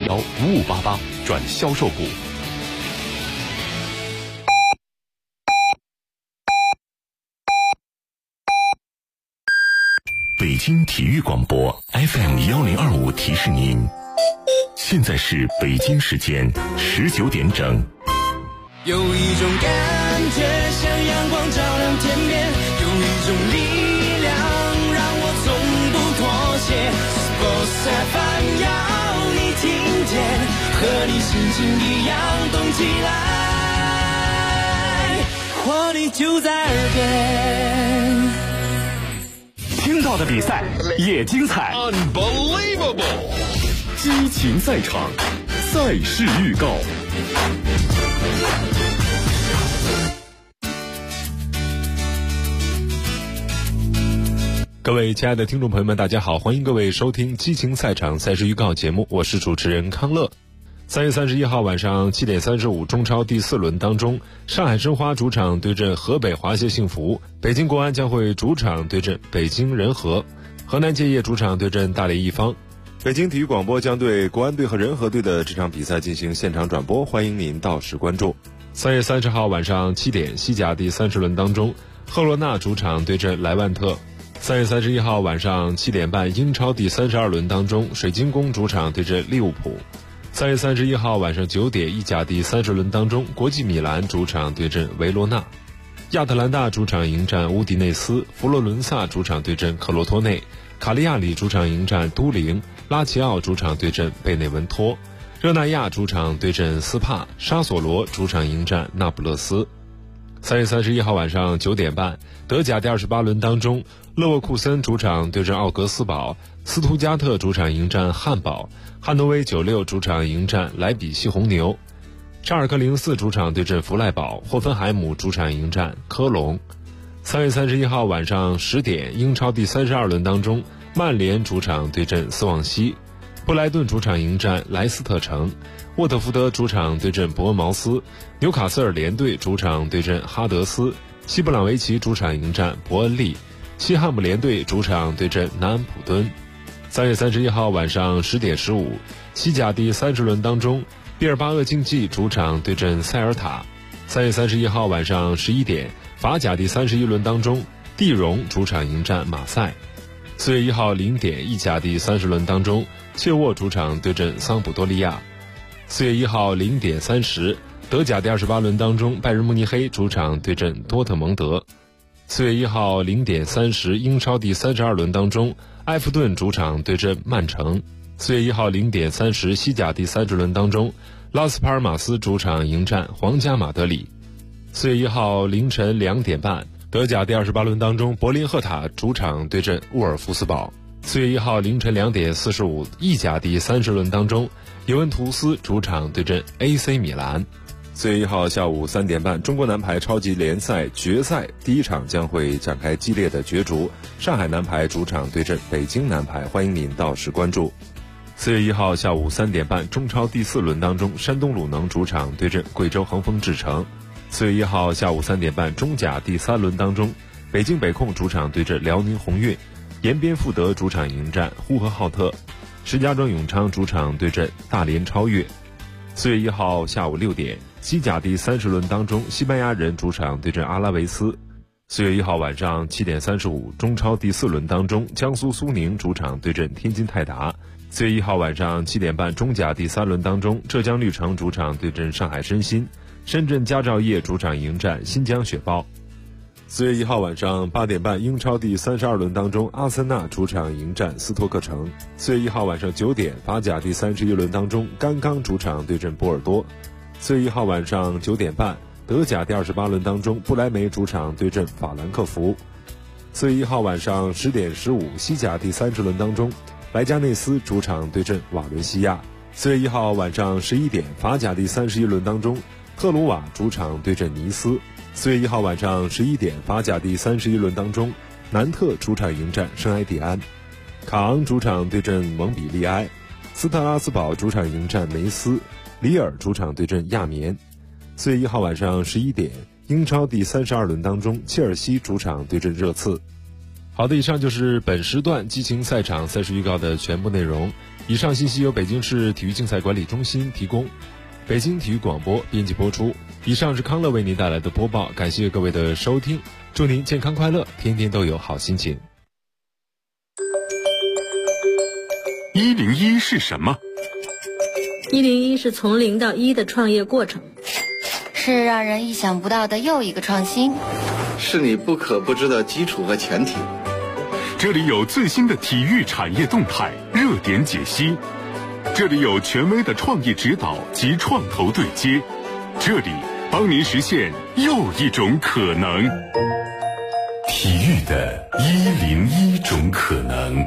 5588转销售部。北京体育广播 FM1025提示您，现在是北京时间19点整。 有一种感觉像阳光照亮天边，有一种力量让我从不妥协。Sports FM 要你听见，和你心情一样动起来，活力就在耳边。 听到的比赛也精彩 ，Unbelievable！ 激情赛场，赛事预告。各位亲爱的听众朋友们，大家好，欢迎各位收听激情赛场赛事预告节目，我是主持人康乐。3月31号晚上7点35，中超第4轮当中，上海申花主场对阵河北华协幸福，北京国安将会主场对阵北京人和，河南建业主场对阵大连一方。北京体育广播将对国安队和人和队的这场比赛进行现场转播，欢迎您到时关注。3月30号晚上7点，西甲第30轮当中，赫罗纳主场对阵莱万特。3月31号晚上7点半，英超第32轮当中，水晶宫主场对阵利物浦。3月31号晚上9点，意甲第30轮当中，国际米兰主场对阵维罗纳，亚特兰大主场迎战乌迪内斯，佛罗伦萨主场对阵克罗托内，卡利亚里主场迎战都灵，拉齐奥主场对阵贝内文托，热那亚主场对阵斯帕，沙索罗主场迎战那不勒斯。3月31号晚上9点半，德甲第28轮当中，勒沃库森主场对阵奥格斯堡，斯图加特主场迎战汉堡，汉诺威96主场迎战莱比锡红牛，沙尔克04主场对阵弗赖堡，霍芬海姆主场迎战科隆。3月31号晚上10点，英超第32轮当中，曼联主场对阵斯旺西，布莱顿主场迎战莱斯特城，沃特福德主场对阵伯恩茅斯，纽卡斯尔联队主场对阵哈德斯，西布朗维奇主场迎战伯恩利，西汉姆联队主场对阵南安普敦。3月31号晚上10点15，西甲第30轮当中，毕尔巴鄂竞技主场对阵塞尔塔。3月31号晚上11点，法甲第31轮当中，蒂荣主场迎战马赛。4月1号0点，意甲第30轮当中，切沃主场对阵桑普多利亚。4月1号0点30，德甲第28轮当中，拜仁慕尼黑主场对阵多特蒙德。4月1号0点30，英超第32轮当中，埃弗顿主场对阵曼城。4月1号0点30，西甲第30轮当中，拉斯帕尔马斯主场迎战皇家马德里。4月1号凌晨2点半，德甲第28轮当中，柏林赫塔主场对阵沃尔夫斯堡。4月1号凌晨2点45，意甲第30轮当中，尤文图斯主场对阵 AC 米兰。4月1号下午3点半，中国男排超级联赛决赛第一场将会展开激烈的角逐，上海男排主场对阵北京男排，欢迎您到时关注。4月1号下午3点半，中超第4轮当中，山东鲁能主场对阵贵州恒丰智诚。4月1号下午3点半，中甲第3轮当中，北京北控主场对阵辽宁宏运，延边富德主场迎战呼和浩特，石家庄永昌主场对阵大连超越。4月1号下午6点，西甲第30轮当中，西班牙人主场对阵阿拉维斯。4月1号晚上7点35，中超第4轮当中，江苏苏宁主场对阵天津泰达。4月1号晚上7点半，中甲第3轮当中，浙江绿城主场对阵上海申鑫，深圳佳兆业主场迎战新疆雪豹。4月1号晚上8点半，英超第32轮当中，阿森纳主场迎战斯托克城。4月1号晚上9点，法甲第31轮当中，甘刚主场对阵波尔多。4月1号晚上9点半，德甲第28轮当中，不莱梅主场对阵法兰克福。4月1号晚上10点15，西甲第30轮当中，莱加内斯主场对阵瓦伦西亚。4月1号晚上11点，法甲第31轮当中，特鲁瓦主场对阵尼斯。4月1号晚上11点，法甲第31轮当中，南特主场迎战圣埃蒂安，卡昂主场对阵蒙彼利埃，斯特拉斯堡主场迎战梅斯，里尔主场对阵亚眠。4月1号晚上11点，英超第32轮当中，切尔西主场对阵热刺。好的，以上就是本时段激情赛场赛事预告的全部内容。 以上信息由北京市体育竞赛管理中心提供，北京体育广播编辑播出。以上是康乐为您带来的播报，感谢各位的收听，祝您健康快乐，天天都有好心情。 101是什么 ？101是从0到1的创业过程， 是让人意想不到的又一个创新， 是你不可不知的基础和前提。 这里有最新的体育产业动态热点解析，这里有权威的创业指导及创投对接，这里帮您实现又一种可能。体育的101种可能。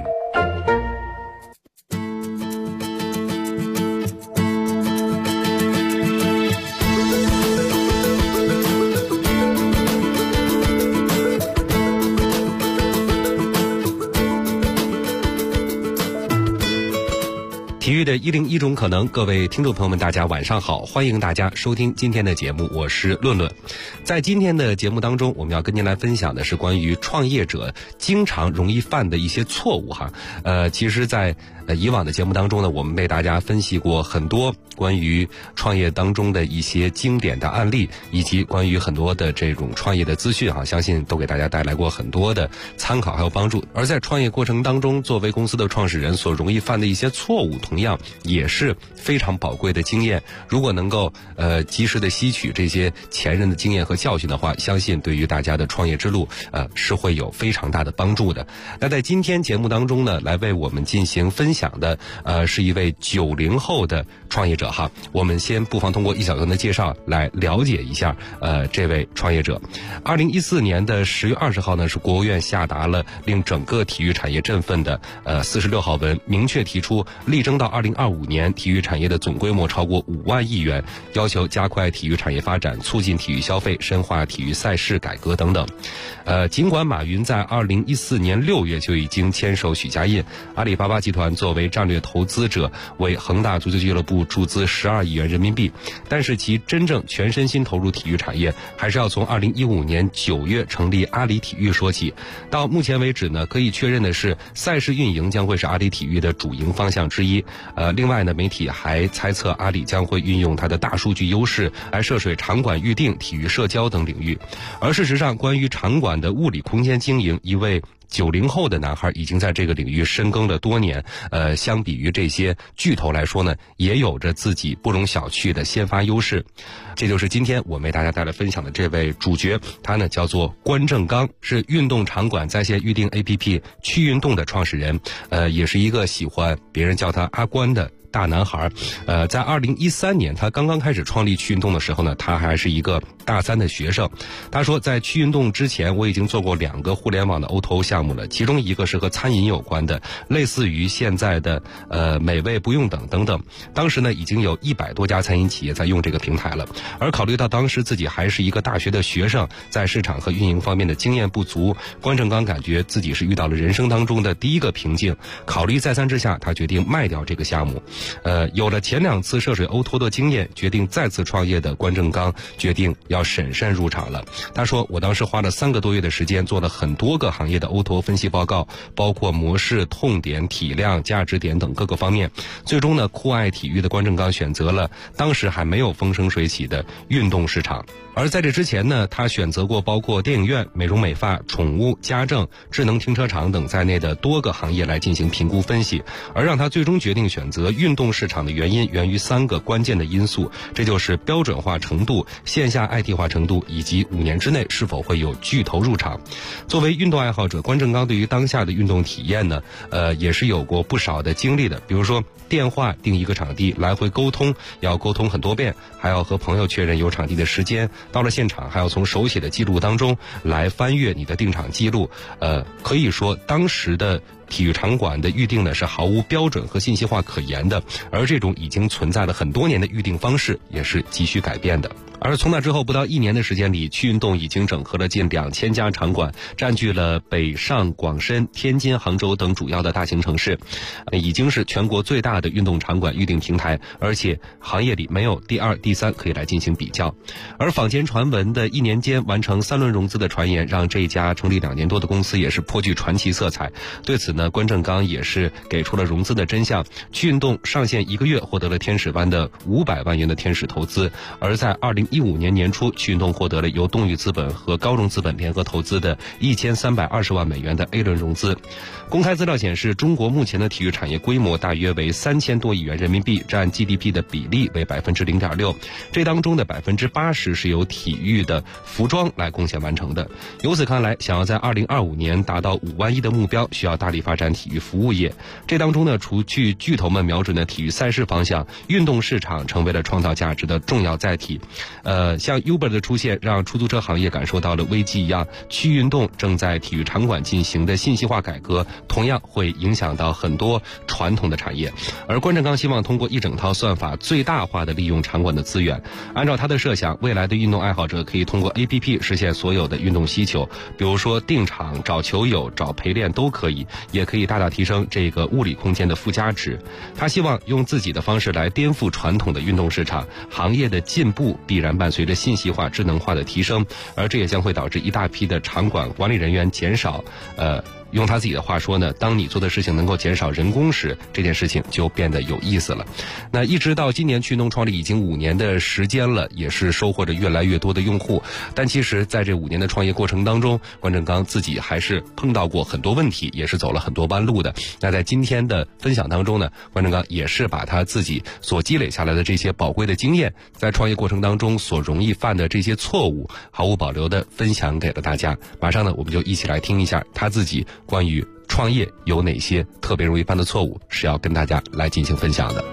体育的101种可能，各位听众朋友们大家晚上好，欢迎大家收听今天的节目，我是论论。在今天的节目当中，我们要跟您来分享的是关于创业者经常容易犯的一些错误哈。其实在以往的节目当中呢，我们为大家分析过很多关于创业当中的一些经典的案例，以及关于很多的这种创业的资讯哈，相信都给大家带来过很多的参考还有帮助。而在创业过程当中，作为公司的创始人所容易犯的一些错误，同样也是非常宝贵的经验。如果能够及时的吸取这些前人的经验和教训的话，相信对于大家的创业之路是会有非常大的帮助的。那在今天节目当中呢，来为我们进行分享的是一位90后的创业者哈。我们先不妨通过一小段的介绍来了解一下这位创业者。2014年的10月20号呢，是国务院下达了令整个体育产业振奋的46号文，明确提出力争到2025年体育产业的总规模超过5万亿元，要求加快体育产业发展，促进体育消费，深化体育赛事改革等等。尽管马云在2014年6月就已经牵手许家印，阿里巴巴集团作为战略投资者为恒大足球俱乐部注资12亿元人民币，但是其真正全身心投入体育产业，还是要从2015年9月成立阿里体育说起。到目前为止呢，可以确认的是，赛事运营将会是阿里体育的主营方向之一。另外呢，媒体还猜测阿里将会运用它的大数据优势来涉水场馆预订、体育社交等领域。而事实上，关于场馆的物理空间经营，一位90后的男孩已经在这个领域深耕了多年。相比于这些巨头来说呢，也有着自己不容小觑的先发优势。这就是今天我为大家带来分享的这位主角，他呢叫做关正刚，是运动场馆在线预订 APP 趣运动的创始人，也是一个喜欢别人叫他阿关的大男孩。在2013年他刚刚开始创立趣运动的时候呢，他还是一个大3的学生。他说，在趣运动之前，我已经做过2个互联网的 O2O 项目了，其中一个是和餐饮有关的，类似于现在的美味不用等等。当时呢，已经有100多家餐饮企业在用这个平台了。而考虑到当时自己还是一个大学的学生，在市场和运营方面的经验不足，关正刚感觉自己是遇到了人生当中的第一个瓶颈。考虑再三之下，他决定卖掉这个项目。有了前2次涉水 O2O 的经验，决定再次创业的关正刚决定要审慎入场了。他说，我当时花了3个多月的时间，做了很多个行业的 O2O 分析报告，包括模式、痛点、体量、价值点等各个方面。最终呢，酷爱体育的关正刚选择了当时还没有风生水起的运动市场。而在这之前呢，他选择过包括电影院、美容美发、宠物、家政、智能停车场等在内的多个行业来进行评估分析。而让他最终决定选择运动市场的原因，源于3个关键的因素，这就是标准化程度、线下 IT 化程度，以及5年之内是否会有巨头入场。作为运动爱好者，关正刚对于当下的运动体验呢，也是有过不少的经历的。比如说电话订一个场地，来回沟通要沟通很多遍，还要和朋友确认有场地的时间，到了现场还要从手写的记录当中来翻阅你的订场记录。可以说当时的体育场馆的预定呢是毫无标准和信息化可言的，而这种已经存在了很多年的预定方式也是急需改变的。而从那之后不到1年的时间里，趣运动已经整合了近2000家场馆，占据了北上广深、天津、杭州等主要的大型城市，已经是全国最大的运动场馆预订平台，而且行业里没有第2、第3可以来进行比较。而坊间传闻的1年间完成3轮融资的传言，让这家成立2年多的公司也是颇具传奇色彩。对此呢， 呢，关正刚也是给出了融资的真相。趣运动上线1个月获得了天使般的500万元的天使投资，而在2015年年初，趣运动获得了由东宇资本和高融资本联合投资的1320万美元的 A 轮融资。公开资料显示，中国目前的体育产业规模大约为3000多亿元人民币，占 GDP 的比例为0.6%，这当中的80%是由体育的服装来贡献完成的。由此看来，想要在2025年达到5万亿的目标，需要大力发展体育服务业。这当中呢，除去巨头们瞄准的体育赛事方向，运动市场成为了创造价值的重要载体。像 Uber 的出现，让出租车行业感受到了危机一样，趣运动正在体育场馆进行的信息化改革，同样会影响到很多传统的产业。而关正刚希望通过一整套算法，最大化的利用场馆的资源。按照他的设想，未来的运动爱好者可以通过 APP 实现所有的运动需求，比如说订场、找球友、找陪练都可以，也可以大大提升这个物理空间的附加值。他希望用自己的方式来颠覆传统的运动市场，行业的进步必然伴随着信息化、智能化的提升，而这也将会导致一大批的场馆管理人员减少。用他自己的话说呢，当你做的事情能够减少人工时，这件事情就变得有意思了。那一直到今年趣运动创立已经5年的时间了，也是收获着越来越多的用户。但其实在这5年的创业过程当中，关正刚自己还是碰到过很多问题，也是走了很多弯路的。那在今天的分享当中呢，关正刚也是把他自己所积累下来的这些宝贵的经验，在创业过程当中所容易犯的这些错误，毫无保留的分享给了大家。马上呢，我们就一起来听一下他自己关于创业有哪些特别容易犯的错误，是要跟大家来进行分享的。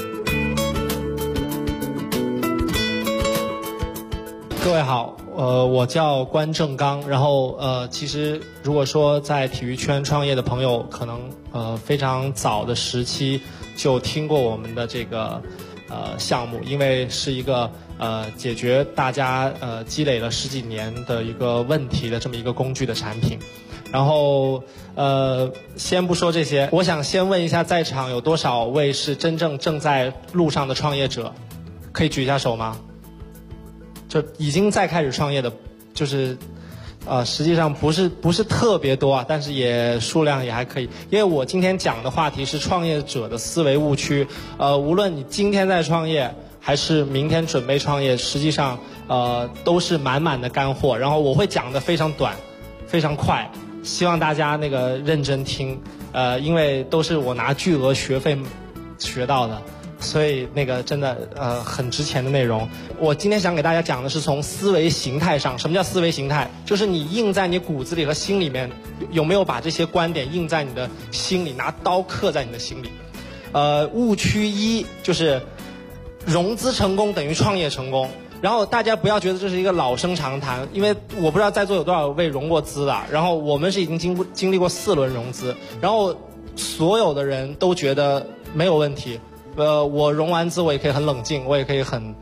各位好，我叫关正刚，然后其实如果说在体育圈创业的朋友，可能非常早的时期就听过我们的这个项目，因为是一个解决大家积累了10几年的一个问题的这么一个工具的产品。然后先不说这些，我想先问一下在场有多少位是真正在路上的创业者，可以举一下手吗？就已经在开始创业的，就是实际上不是特别多啊，但是也数量也还可以。因为我今天讲的话题是创业者的思维误区，无论你今天在创业还是明天准备创业，实际上都是满满的干货。然后我会讲的非常短，非常快。希望大家那个认真听，因为都是我拿巨额学费学到的，所以那个真的很值钱的内容。我今天想给大家讲的是从思维形态上。什么叫思维形态？就是你印在你骨子里和心里面，有没有把这些观点印在你的心里，拿刀刻在你的心里。误区1就是融资成功等于创业成功。然后大家不要觉得这是一个老生常谈，因为我不知道在座有多少位融过资的，然后我们是已经经历过4轮融资，然后所有的人都觉得没有问题。我融完资我也可以很冷静，我也可以很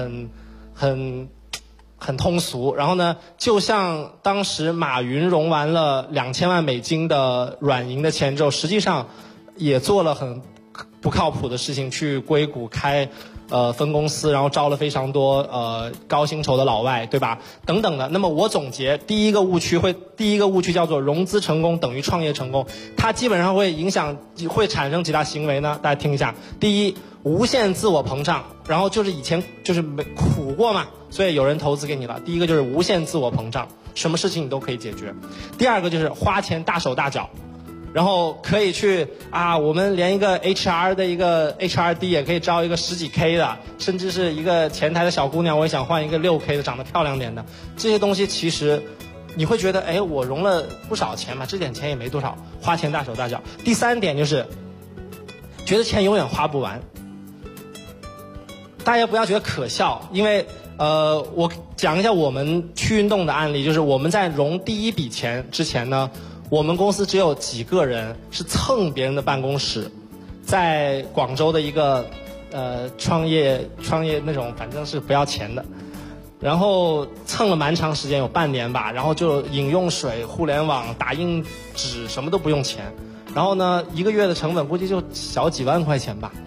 通俗。然后呢，就像当时马云融完了2000万美金的软银的钱之后，实际上也做了很不靠谱的事情，去硅谷开分公司，然后招了非常多高薪酬的老外，对吧？等等的。那么我总结第一个误区叫做融资成功等于创业成功，它基本上会产生几大行为呢？大家听一下。第一，无限自我膨胀，然后就是以前就是苦过嘛，所以有人投资给你了。第一个就是无限自我膨胀，什么事情你都可以解决。第二个就是花钱大手大脚。然后可以去我们连一个 HR 的一个 HRD 也可以招一个10几K 的，甚至是一个前台的小姑娘，我也想换一个6 K 的，长得漂亮点的。这些东西其实你会觉得，我融了不少钱嘛，这点钱也没多少，花钱大手大脚。第3点就是觉得钱永远花不完。大家不要觉得可笑，因为我讲一下我们趣运动的案例，就是我们在融第一笔钱之前呢，我们公司只有几个人是蹭别人的办公室，在广州的一个创业那种反正是不要钱的，然后蹭了蛮长时间，有半年吧，然后就饮用水、互联网、打印纸什么都不用钱，然后呢1个月的成本估计就小几万块钱吧。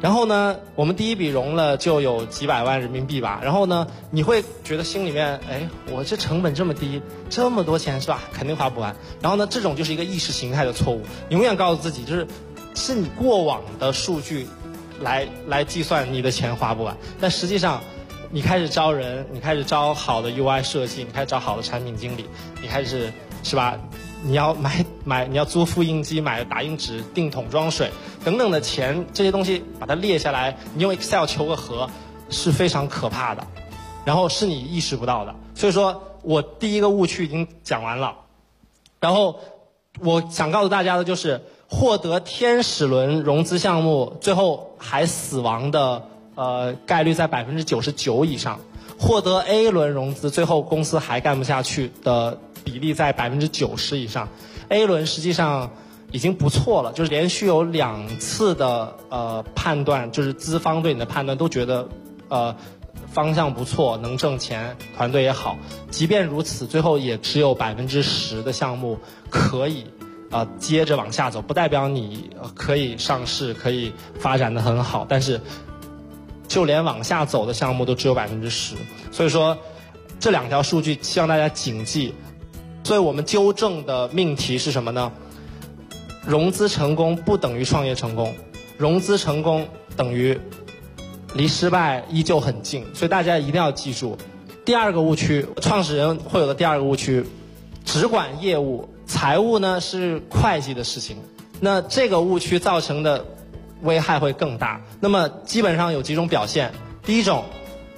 然后呢，我们第一笔融了就有几百万人民币吧。然后呢，你会觉得心里面，哎，我这成本这么低，这么多钱是吧？肯定花不完。然后呢，这种就是一个意识形态的错误。你永远告诉自己，是你过往的数据来计算你的钱花不完。但实际上，你开始招人，你开始招好的 UI 设计，你开始招好的产品经理，你开始是吧？你要你要租复印机，买打印纸，订桶装水等等的钱，这些东西把它列下来，你用 Excel 求个和，是非常可怕的，然后是你意识不到的。所以说我第一个误区已经讲完了，然后我想告诉大家的就是，获得天使轮融资项目最后还死亡的概率在99%以上，获得 A 轮融资最后公司还干不下去的比例在90%以上。 A 轮实际上已经不错了，就是连续有2次的判断，就是资方对你的判断都觉得方向不错，能挣钱，团队也好。即便如此，最后也只有10%的项目可以接着往下走，不代表你可以上市，可以发展得很好，但是就连往下走的项目都只有10%。所以说这2条数据希望大家谨记。所以我们纠正的命题是什么呢？融资成功不等于创业成功，融资成功等于离失败依旧很近。所以大家一定要记住。第二个误区，创始人会有的第二个误区，只管业务，财务呢是会计的事情。那这个误区造成的危害会更大。那么基本上有几种表现。第一种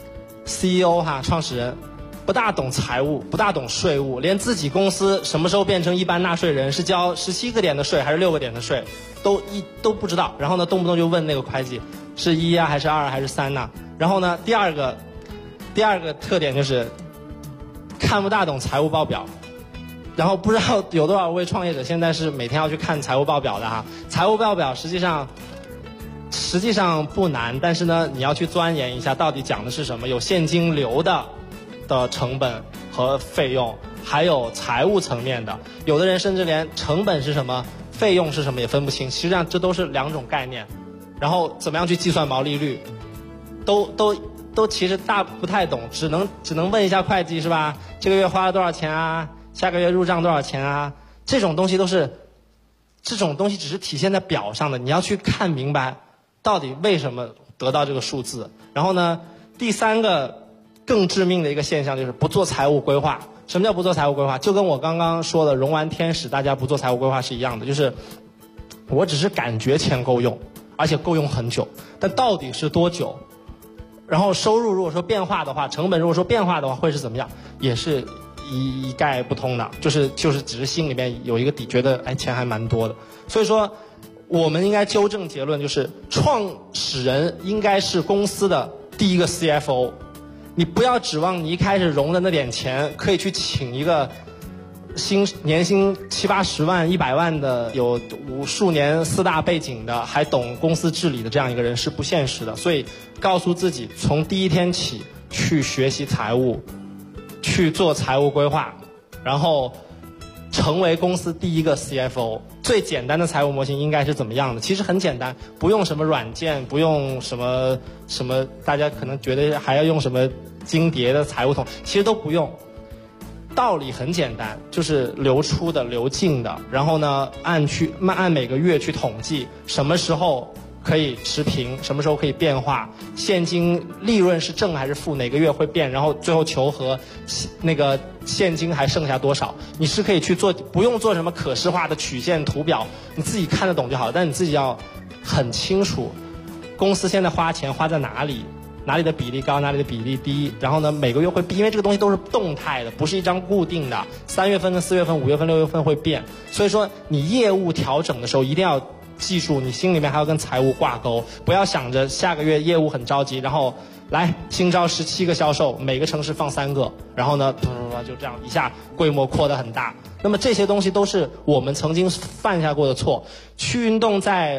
，CEO 创始人不大懂财务，不大懂税务，连自己公司什么时候变成一般纳税人，是交17个点的税还是6个点的税，都不知道。然后呢，动不动就问那个会计是1啊还是2还是3呢？然后呢，第二个特点就是看不大懂财务报表。然后不知道有多少位创业者现在是每天要去看财务报表的哈。财务报表实际上不难，但是呢，你要去钻研一下到底讲的是什么，有现金流的成本和费用，还有财务层面的。有的人甚至连成本是什么，费用是什么也分不清，实际上这都是2种概念。然后怎么样去计算毛利率，都其实不太懂，只能问一下会计是吧？这个月花了多少钱啊？下个月入账多少钱啊？这种东西只是体现在表上的，你要去看明白到底为什么得到这个数字。然后呢，第3个更致命的一个现象就是不做财务规划。什么叫不做财务规划？就跟我刚刚说的融完天使大家不做财务规划是一样的，就是我只是感觉钱够用，而且够用很久，但到底是多久？然后收入如果说变化的话，成本如果说变化的话会是怎么样，也是一概不通的，就是只是心里面有一个底，觉得钱还蛮多的。所以说我们应该纠正结论，就是创始人应该是公司的第一个 CFO。你不要指望你一开始融的那点钱可以去请一个年薪70-80万、100万的，有数年4大背景的，还懂公司治理的这样一个人是不现实的。所以告诉自己，从第一天起去学习财务，去做财务规划，然后成为公司第一个 CFO。最简单的财务模型应该是怎么样的？其实很简单，不用什么软件，不用什么大家可能觉得还要用什么金蝶的财务统，其实都不用。道理很简单，就是流出的、流进的，然后呢按每个月去统计什么时候可以持平，什么时候可以变化，现金利润是正还是负，哪个月会变，然后最后求和那个现金还剩下多少。你是可以去做，不用做什么可视化的曲线图表，你自己看得懂就好，但你自己要很清楚公司现在花钱花在哪里的比例高，哪里的比例低，然后呢每个月会变，因为这个东西都是动态的，不是一张固定的，3月份跟4月份、5月份、6月份会变。所以说你业务调整的时候一定要记住，你心里面还要跟财务挂钩，不要想着下个月业务很着急，然后来新招17个销售，每个城市放3个，然后呢就这样一下规模扩得很大。那么这些东西都是我们曾经犯下过的错。趣运动在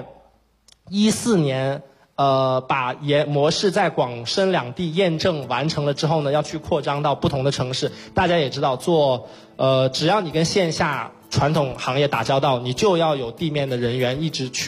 14年把模式在广深两地验证完成了之后呢，要去扩张到不同的城市。大家也知道，只要你跟线下传统行业打交道，你就要有地面的人员一直去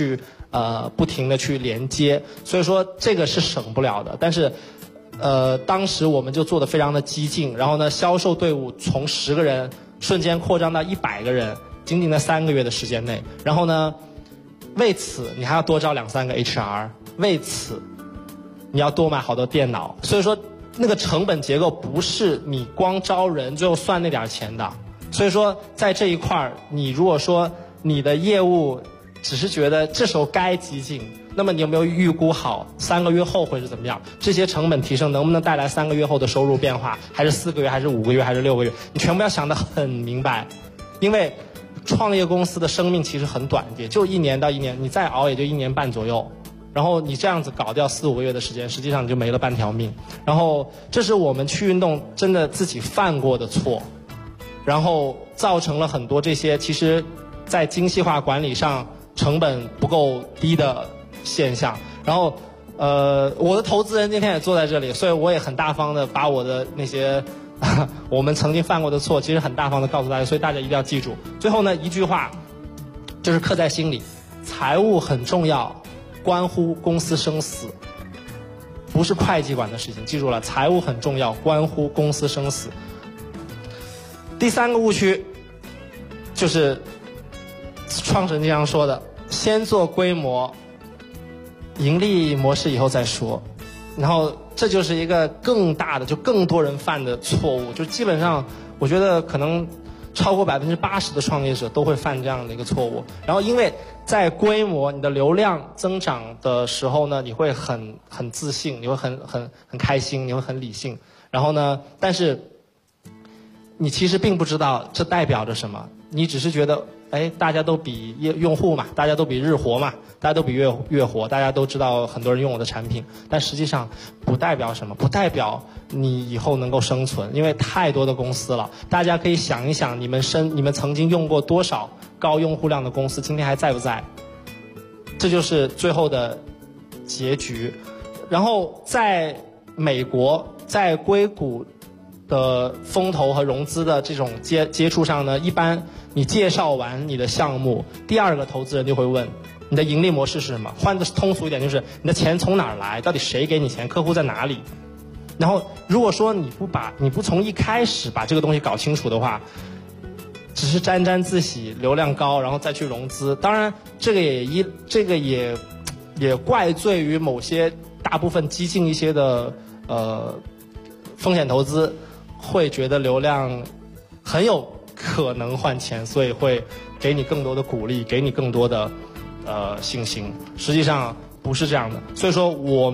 不停的去连接，所以说这个是省不了的。但是当时我们就做得非常的激进，然后呢销售队伍从10个人瞬间扩张到100个人，仅仅在3个月的时间内。然后呢为此你还要多招2-3个 HR， 为此你要多买好多电脑，所以说那个成本结构不是你光招人最后算那点钱的。所以说在这一块你如果说你的业务只是觉得这时候该激进，那么你有没有预估好3个月后会是怎么样？这些成本提升能不能带来3个月后的收入变化？还是4个月？还是5个月？还是6个月？你全部要想得很明白，因为创业公司的生命其实很短，也就1年到1年，你再熬也就1年半左右。然后你这样子搞掉4-5个月的时间，实际上你就没了半条命。然后这是我们去运动真的自己犯过的错，然后造成了很多这些其实在精细化管理上成本不够低的现象。然后我的投资人今天也坐在这里，所以我也很大方的把我的那些我们曾经犯过的错其实很大方的告诉大家，所以大家一定要记住。最后呢一句话就是刻在心里，财务很重要，关乎公司生死，不是会计管的事情，记住了，财务很重要，关乎公司生死。第3个误区就是创始人经常说的，先做规模，盈利模式以后再说。然后这就是一个更大的，就更多人犯的错误，就基本上我觉得可能超过80%的创业者都会犯这样的一个错误。然后因为在规模你的流量增长的时候呢，你会很自信，你会很开心，你会很理性。然后呢但是你其实并不知道这代表着什么，你只是觉得大家都比用户嘛，大家都比日活嘛，大家都比月活，大家都知道很多人用我的产品，但实际上不代表什么，不代表你以后能够生存，因为太多的公司了。大家可以想一想，你们曾经用过多少高用户量的公司，今天还在不在？这就是最后的结局。然后在美国，在硅谷的风投和融资的这种接触上呢，一般你介绍完你的项目，第2个投资人就会问你的盈利模式是什么。换的通俗一点就是你的钱从哪儿来，到底谁给你钱，客户在哪里。然后如果说你不从一开始把这个东西搞清楚的话，只是沾沾自喜，流量高然后再去融资，当然这个也怪罪于某些大部分激进一些的风险投资会觉得流量很有可能换钱，所以会给你更多的鼓励，给你更多的信心。实际上不是这样的。所以说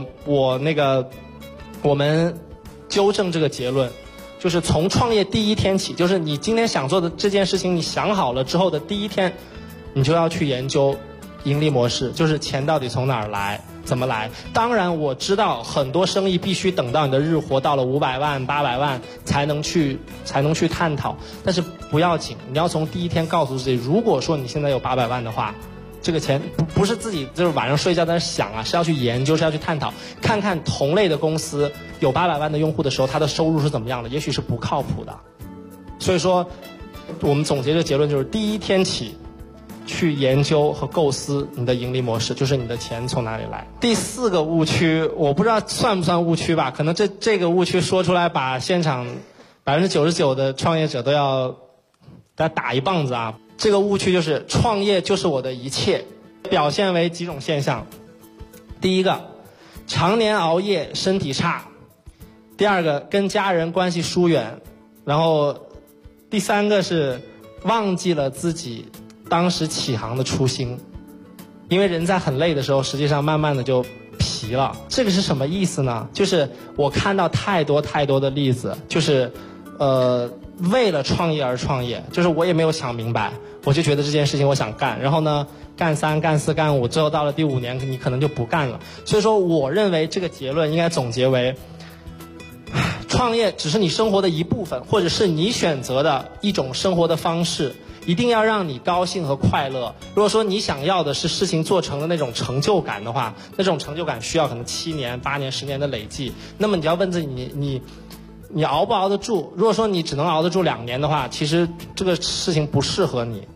我们纠正这个结论，就是从创业第1天起，就是你今天想做的这件事情，你想好了之后的第1天，你就要去研究盈利模式，就是钱到底从哪儿来，怎么来。当然我知道很多生意必须等到你的日活到了500万800万才能去探讨，但是不要紧，你要从第1天告诉自己，如果说你现在有800万的话，这个钱不是自己就是晚上睡觉在那想啊，是要去研究，是要去探讨，看看同类的公司有800万的用户的时候，它的收入是怎么样的，也许是不靠谱的。所以说我们总结的结论就是第1天起去研究和构思你的盈利模式，就是你的钱从哪里来。第4个误区，我不知道算不算误区吧，可能这个误区说出来把现场99%的创业者都要打一棒子啊。这个误区就是创业就是我的一切，表现为几种现象。第1个，常年熬夜身体差；第2个，跟家人关系疏远；然后第3个是忘记了自己当时起航的初心。因为人在很累的时候，实际上慢慢的就疲了。这个是什么意思呢？就是我看到太多的例子，就是为了创业而创业，就是我也没有想明白，我就觉得这件事情我想干，然后呢干3干4干5，最后到了第5年你可能就不干了。所以说我认为这个结论应该总结为，创业只是你生活的一部分，或者是你选择的一种生活的方式，一定要让你高兴和快乐。如果说你想要的是事情做成的那种成就感的话，那种成就感需要可能7年8年10年的累计，那么你要问自己你熬不熬得住。如果说你只能熬得住2年的话，其实这个事情不适合你。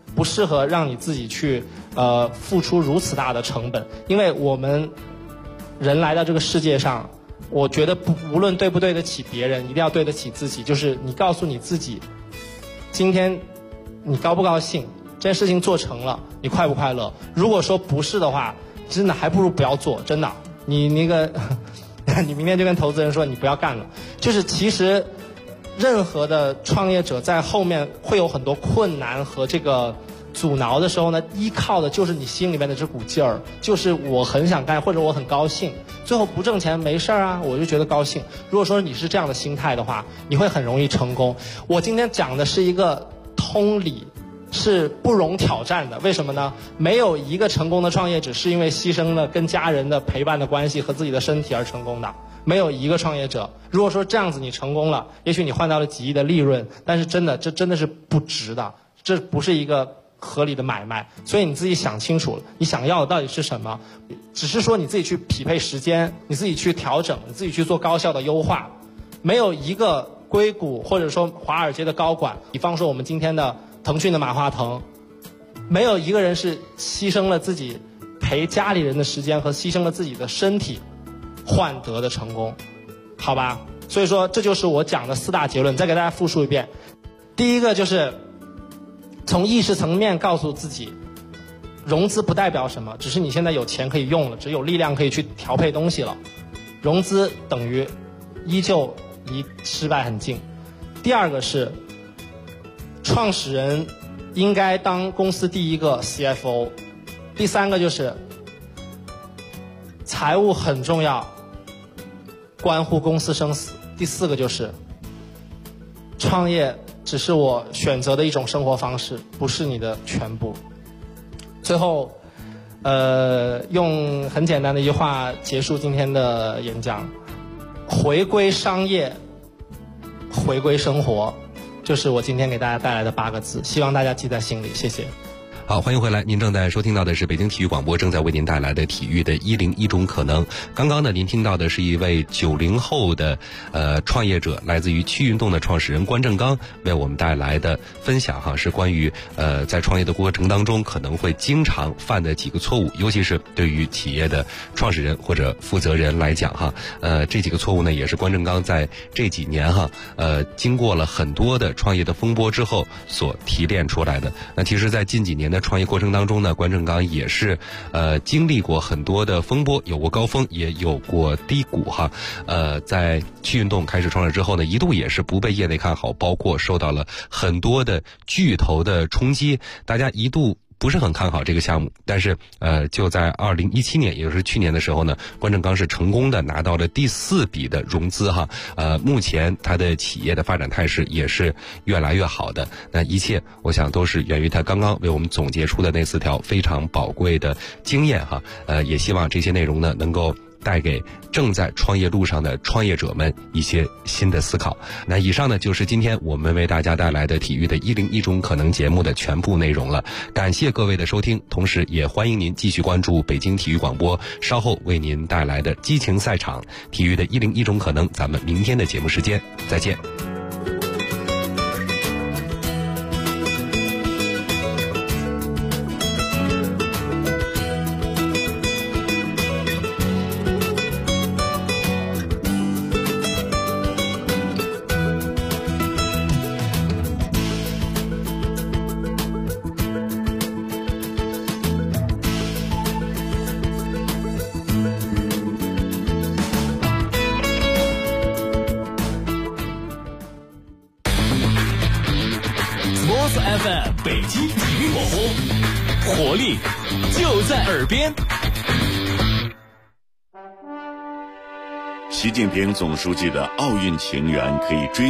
不适合让你自己去付出如此大的成本，因为我们人来到这个世界上，我觉得无论对不对得起别人，一定要对得起自己。就是你告诉你自己，今天你高不高兴，这件事情做成了，你快不快乐？如果说不是的话，真的还不如不要做。真的，你那个你明天就跟投资人说你不要干了。就是其实任何的创业者在后面会有很多困难和这个阻挠的时候呢，依靠的就是你心里面的这股劲儿，就是我很想干，或者我很高兴，最后不挣钱没事儿啊，我就觉得高兴。如果说你是这样的心态的话，你会很容易成功。我今天讲的是一个通理，是不容挑战的。为什么呢？没有一个成功的创业者是因为牺牲了跟家人的陪伴的关系和自己的身体而成功的，没有一个创业者。如果说这样子你成功了，也许你换到了几亿的利润，但是这真的是不值的，这不是一个合理的买卖。所以你自己想清楚了，你想要的到底是什么？只是说你自己去匹配时间，你自己去调整，你自己去做高效的优化。没有一个硅谷或者说华尔街的高管，比方说我们今天的腾讯的马化腾，没有一个人是牺牲了自己陪家里人的时间和牺牲了自己的身体换得的成功，好吧？所以说这就是我讲的4大结论，再给大家复述一遍。第一个就是从意识层面告诉自己，融资不代表什么，只是你现在有钱可以用了，只有力量可以去调配东西了。融资等于依旧离失败很近。第二个是创始人应该当公司第一个 CFO。第三个就是财务很重要，关乎公司生死。第四个就是创业只是我选择的一种生活方式，不是你的全部。最后用很简单的一句话结束今天的演讲，回归商业，回归生活，就是我今天给大家带来的8个字，希望大家记在心里。谢谢。 好，欢迎回来，您正在收听到的是北京体育广播正在为您带来的体育的101种可能。刚刚呢，您听到的是一位90后的创业者，来自于趣运动的创始人关正刚为我们带来的分享哈，是关于在创业的过程当中可能会经常犯的几个错误，尤其是对于企业的创始人或者负责人来讲哈，这几个错误呢也是关正刚在这几年哈经过了很多的创业的风波之后所提炼出来的。那其实在近几年的创业过程当中呢，关正刚也是经历过很多的风波，有过高峰也有过低谷哈。在趣运动开始创业之后呢，一度也是不被业内看好，包括受到了很多的巨头的冲击，大家一度不是很看好这个项目。但是就在2017年，也就是去年的时候呢，关正刚是成功的拿到了第4笔的融资哈。目前他的企业的发展态势也是越来越好的。那一切我想都是源于他刚刚为我们总结出的那4条非常宝贵的经验哈。也希望这些内容呢能够带给正在创业路上的创业者们一些新的思考。那以上呢就是今天我们为大家带来的体育的101种可能节目的全部内容了。感谢各位的收听，同时也欢迎您继续关注北京体育广播稍后为您带来的激情赛场体育的101种可能。咱们明天的节目时间再见。 FM 北京体育广播，活力就在耳边。 习近平总书记的奥运情缘可以追